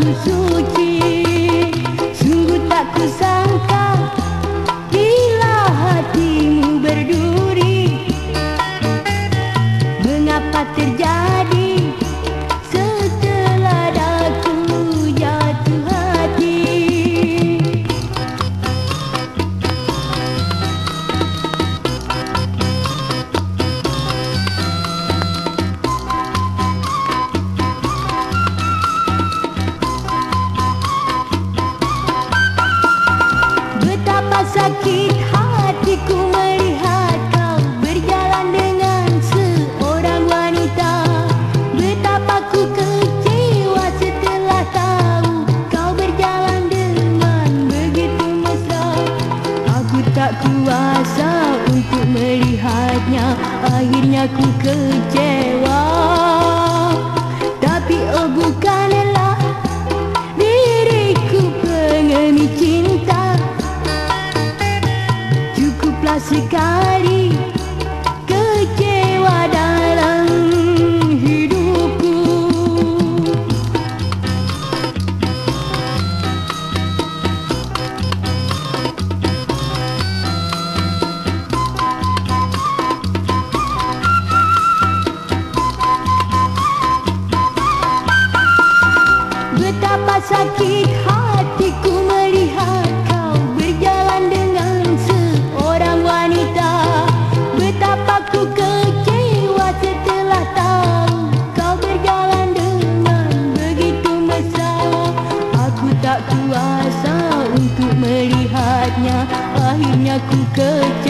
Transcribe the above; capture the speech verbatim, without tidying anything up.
aku suci. Sungguh tak kusangka bila hatimu berduri. Mengapa terjadi setelah aku jatuh hati? Betapa sakit hatiku melihat kau berjalan dengan seorang wanita. Betapa ku kecewa setelah tahu kau berjalan dengan begitu mesra. Aku tak kuasa untuk melihatnya, akhirnya ku kecewa. Tapi oh bukanlah diriku pengemis cinta. Cukuplah sekali kecewa dalam hidupku. Betapa sakit hatiku melihat kau berjalan dengan seorang wanita. Betapa ku kecewa setelah tahu kau berjalan dengan begitu mesra. Aku tak kuasa untuk melihatnya, akhirnya ku kecewa.